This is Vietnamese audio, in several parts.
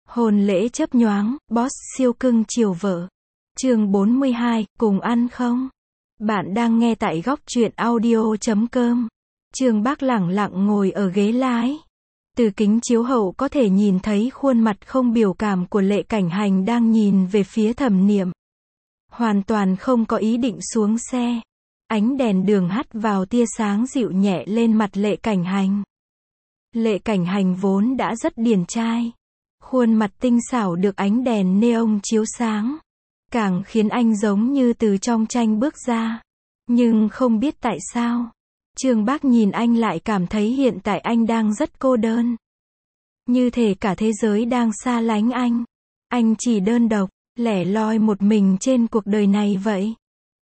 Hôn lễ chớp nhoáng, boss siêu cưng chiều vợ. Chương 42, cùng ăn không? Bạn đang nghe tại góc truyện audio.com. Trương Bác lẳng lặng ngồi ở ghế lái. Từ kính chiếu hậu có thể nhìn thấy khuôn mặt không biểu cảm của Lệ Cảnh Hành đang nhìn về phía Thẩm Niệm. Hoàn toàn không có ý định xuống xe. Ánh đèn đường hắt vào tia sáng dịu nhẹ lên mặt Lệ Cảnh Hành. Lệ Cảnh Hành vốn đã rất điển trai. Khuôn mặt tinh xảo được ánh đèn neon chiếu sáng, càng khiến anh giống như từ trong tranh bước ra. Nhưng không biết tại sao, Trương Bác nhìn anh lại cảm thấy hiện tại anh đang rất cô đơn. Như thể cả thế giới đang xa lánh anh. Anh chỉ đơn độc, lẻ loi một mình trên cuộc đời này vậy.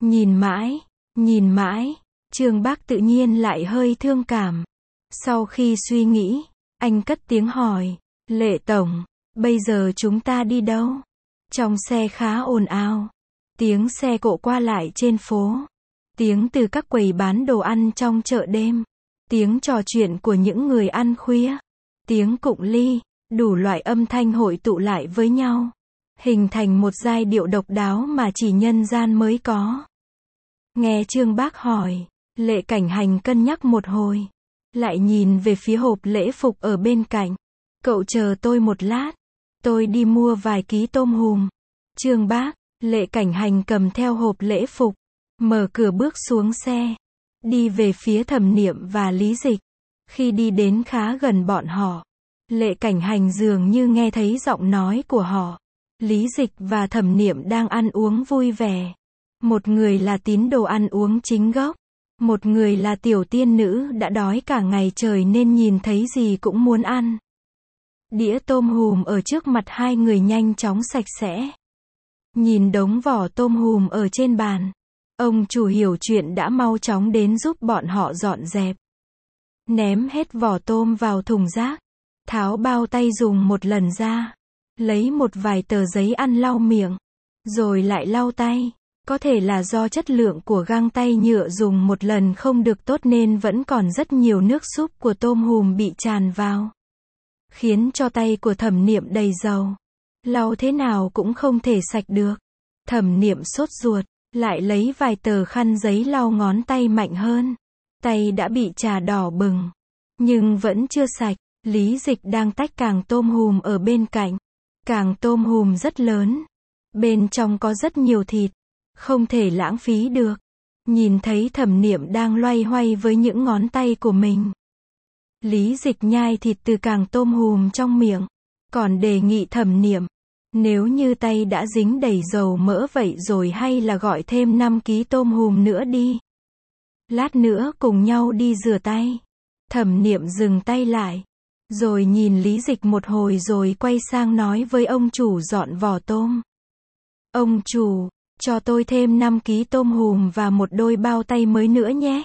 Nhìn mãi, Trương Bác tự nhiên lại hơi thương cảm. Sau khi suy nghĩ, anh cất tiếng hỏi, Lệ Tổng, bây giờ chúng ta đi đâu? Trong xe khá ồn ào. Tiếng xe cộ qua lại trên phố. Tiếng từ các quầy bán đồ ăn trong chợ đêm. Tiếng trò chuyện của những người ăn khuya. Tiếng cụng ly, đủ loại âm thanh hội tụ lại với nhau. Hình thành một giai điệu độc đáo mà chỉ nhân gian mới có. Nghe Trương Bác hỏi, Lệ Cảnh Hành cân nhắc một hồi. Lại nhìn về phía hộp lễ phục ở bên cạnh. Cậu chờ tôi một lát. Tôi đi mua vài ký tôm hùm. Trương Bác, Lệ Cảnh Hành cầm theo hộp lễ phục. Mở cửa bước xuống xe. Đi về phía Thẩm Niệm và Lý Dịch. Khi đi đến khá gần bọn họ, Lệ Cảnh Hành dường như nghe thấy giọng nói của họ. Lý Dịch và Thẩm Niệm đang ăn uống vui vẻ. Một người là tín đồ ăn uống chính gốc. Một người là tiểu tiên nữ đã đói cả ngày trời nên nhìn thấy gì cũng muốn ăn. Đĩa tôm hùm ở trước mặt hai người nhanh chóng sạch sẽ. Nhìn đống vỏ tôm hùm ở trên bàn, ông chủ hiểu chuyện đã mau chóng đến giúp bọn họ dọn dẹp. Ném hết vỏ tôm vào thùng rác, tháo bao tay dùng một lần ra, lấy một vài tờ giấy ăn lau miệng, rồi lại lau tay. Có thể là do chất lượng của găng tay nhựa dùng một lần không được tốt nên vẫn còn rất nhiều nước súp của tôm hùm bị tràn vào, khiến cho tay của Thẩm Niệm đầy dầu. Lau thế nào cũng không thể sạch được. Thẩm Niệm sốt ruột, lại lấy vài tờ khăn giấy lau ngón tay mạnh hơn. Tay đã bị chà đỏ bừng, nhưng vẫn chưa sạch. Lý Dịch đang tách càng tôm hùm ở bên cạnh. Càng tôm hùm rất lớn, bên trong có rất nhiều thịt, không thể lãng phí được. Nhìn thấy Thẩm Niệm đang loay hoay với những ngón tay của mình, Lý Dịch nhai thịt từ càng tôm hùm trong miệng, còn đề nghị Thẩm Niệm, nếu như tay đã dính đầy dầu mỡ vậy rồi hay là gọi thêm 5 ký tôm hùm nữa đi. Lát nữa cùng nhau đi rửa tay. Thẩm Niệm dừng tay lại, rồi nhìn Lý Dịch một hồi rồi quay sang nói với ông chủ dọn vỏ tôm. Ông chủ, cho tôi thêm 5 ký tôm hùm và một đôi bao tay mới nữa nhé.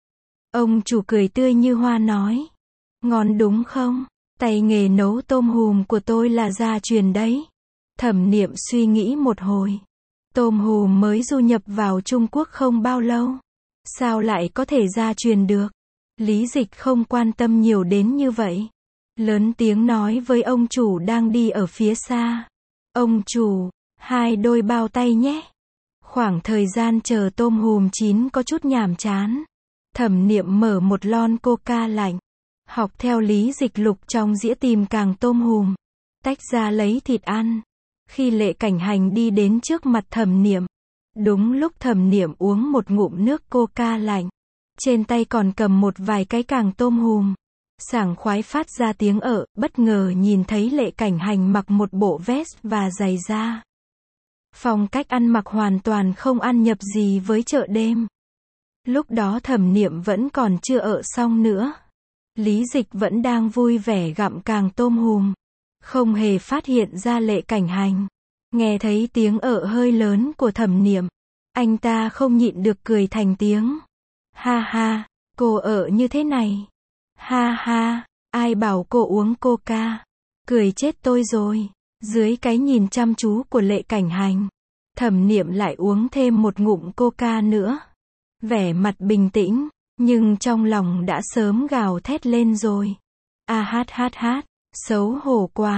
Ông chủ cười tươi như hoa nói. Ngon đúng không? Tay nghề nấu tôm hùm của tôi là gia truyền đấy. Thẩm Niệm suy nghĩ một hồi. Tôm hùm mới du nhập vào Trung Quốc không bao lâu. Sao lại có thể gia truyền được? Lý Dịch không quan tâm nhiều đến như vậy. Lớn tiếng nói với ông chủ đang đi ở phía xa. Ông chủ, 2 đôi bao tay nhé. Khoảng thời gian chờ tôm hùm chín có chút nhàm chán. Thẩm Niệm mở một lon coca lạnh. Học theo Lý Dịch lục trong dĩa tìm càng tôm hùm. Tách ra lấy thịt ăn. Khi Lệ Cảnh Hành đi đến trước mặt Thẩm Niệm. Đúng lúc Thẩm Niệm uống một ngụm nước coca lạnh. Trên tay còn cầm một vài cái càng tôm hùm. Sảng khoái phát ra tiếng bất ngờ nhìn thấy Lệ Cảnh Hành mặc một bộ vest và giày da. Phong cách ăn mặc hoàn toàn không ăn nhập gì với chợ đêm. Lúc đó Thẩm Niệm vẫn còn chưa xong nữa. Lý Dịch vẫn đang vui vẻ gặm càng tôm hùm, không hề phát hiện ra Lệ Cảnh Hành. Nghe thấy tiếng hơi lớn của Thẩm Niệm, anh ta không nhịn được cười thành tiếng. Ha ha, cô như thế này. Ha ha, ai bảo cô uống coca? Cười chết tôi rồi. Dưới cái nhìn chăm chú của Lệ Cảnh Hành, Thẩm Niệm lại uống thêm một ngụm coca nữa. Vẻ mặt bình tĩnh, nhưng trong lòng đã sớm gào thét lên rồi. Hát, xấu hổ quá.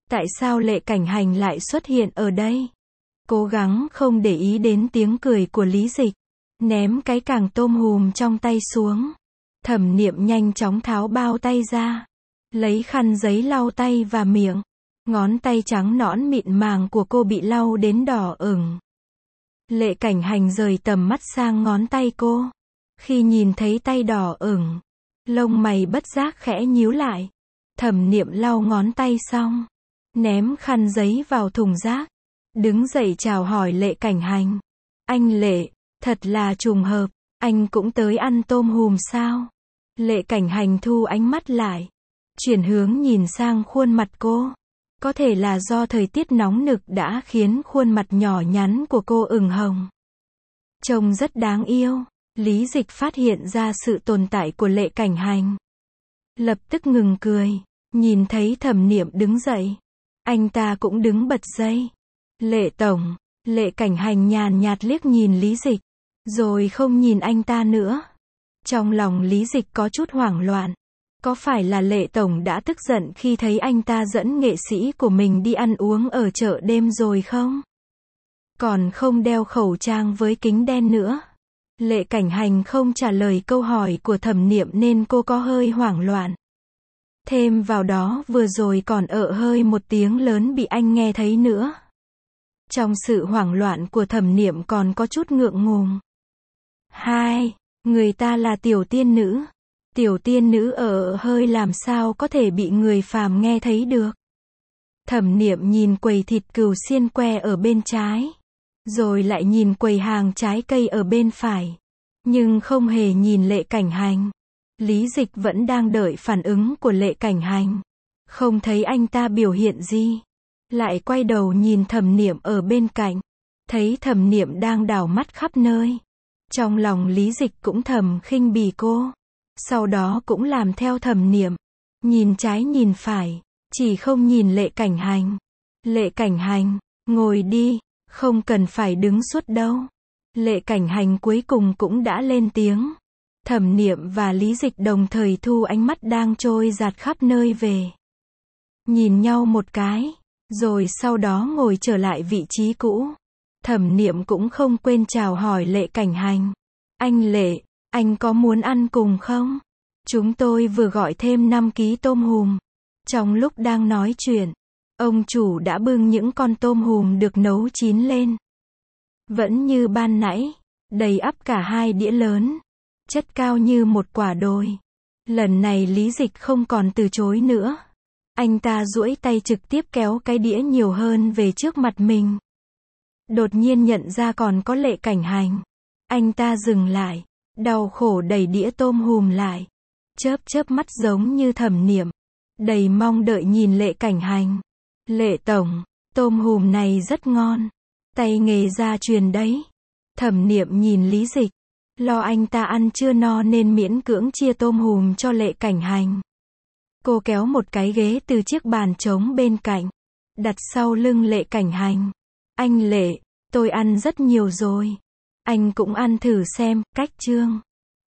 Tại sao Lệ Cảnh Hành lại xuất hiện ở đây? Cố gắng không để ý đến tiếng cười của Lý Dịch. Ném cái càng tôm hùm trong tay xuống. Thẩm Niệm nhanh chóng tháo bao tay ra. Lấy khăn giấy lau tay và miệng. Ngón tay trắng nõn mịn màng của cô bị lau đến đỏ ửng. Lệ Cảnh Hành rời tầm mắt sang ngón tay cô. Khi nhìn thấy tay đỏ ửng, lông mày bất giác khẽ nhíu lại. Thẩm Niệm lau ngón tay xong, ném khăn giấy vào thùng rác. Đứng dậy chào hỏi Lệ Cảnh Hành. Anh Lệ, thật là trùng hợp, anh cũng tới ăn tôm hùm sao? Lệ Cảnh Hành thu ánh mắt lại, chuyển hướng nhìn sang khuôn mặt cô. Có thể là do thời tiết nóng nực đã khiến khuôn mặt nhỏ nhắn của cô ửng hồng. Trông rất đáng yêu. Lý Dịch phát hiện ra sự tồn tại của Lệ Cảnh Hành. Lập tức ngừng cười, nhìn thấy Thẩm Niệm đứng dậy. Anh ta cũng đứng bật dậy. Lệ Tổng, Lệ Cảnh Hành nhàn nhạt liếc nhìn Lý Dịch, rồi không nhìn anh ta nữa. Trong lòng Lý Dịch có chút hoảng loạn. Có phải là Lệ Tổng đã tức giận khi thấy anh ta dẫn nghệ sĩ của mình đi ăn uống ở chợ đêm rồi không? Còn không đeo khẩu trang với kính đen nữa. Lệ Cảnh Hành không trả lời câu hỏi của Thẩm Niệm nên cô có hơi hoảng loạn. Thêm vào đó vừa rồi còn hơi một tiếng lớn bị anh nghe thấy nữa. Trong sự hoảng loạn của Thẩm Niệm còn có chút ngượng ngùng. Người ta là tiểu tiên nữ. Tiểu tiên nữ hơi làm sao có thể bị người phàm nghe thấy được. Thẩm Niệm nhìn quầy thịt cừu xiên que ở bên trái. Rồi lại nhìn quầy hàng trái cây ở bên phải. Nhưng không hề nhìn Lệ Cảnh Hành. Lý Dịch vẫn đang đợi phản ứng của Lệ Cảnh Hành. Không thấy anh ta biểu hiện gì. Lại quay đầu nhìn Thẩm Niệm ở bên cạnh. Thấy Thẩm Niệm đang đảo mắt khắp nơi. Trong lòng Lý Dịch cũng thầm khinh bỉ cô. Sau đó cũng làm theo Thẩm Niệm. Nhìn trái nhìn phải. Chỉ không nhìn Lệ Cảnh Hành. Lệ Cảnh Hành, ngồi đi. Không cần phải đứng suốt đâu. Lệ Cảnh Hành cuối cùng cũng đã lên tiếng. Thẩm Niệm và Lý Dịch đồng thời thu ánh mắt đang trôi dạt khắp nơi về. Nhìn nhau một cái. Rồi sau đó ngồi trở lại vị trí cũ. Thẩm Niệm cũng không quên chào hỏi Lệ Cảnh Hành. Anh Lệ, anh có muốn ăn cùng không? Chúng tôi vừa gọi thêm 5 ký tôm hùm. Trong lúc đang nói chuyện, ông chủ đã bưng những con tôm hùm được nấu chín lên. Vẫn như ban nãy, đầy ắp cả 2 đĩa lớn. Chất cao như một quả đồi. Lần này Lý Dịch không còn từ chối nữa. Anh ta duỗi tay trực tiếp kéo cái đĩa nhiều hơn về trước mặt mình. Đột nhiên nhận ra còn có Lệ Cảnh Hành. Anh ta dừng lại, đau khổ đẩy đĩa tôm hùm lại. Chớp mắt giống như Thẩm Niệm. Đầy mong đợi nhìn Lệ Cảnh Hành. Lệ Tổng, tôm hùm này rất ngon. Tay nghề gia truyền đấy. Thẩm Niệm nhìn Lý Dịch. Lo anh ta ăn chưa no nên miễn cưỡng chia tôm hùm cho Lệ Cảnh Hành. Cô kéo một cái ghế từ chiếc bàn trống bên cạnh. Đặt sau lưng Lệ Cảnh Hành. Anh Lệ, tôi ăn rất nhiều rồi. Anh cũng ăn thử xem, cách chương.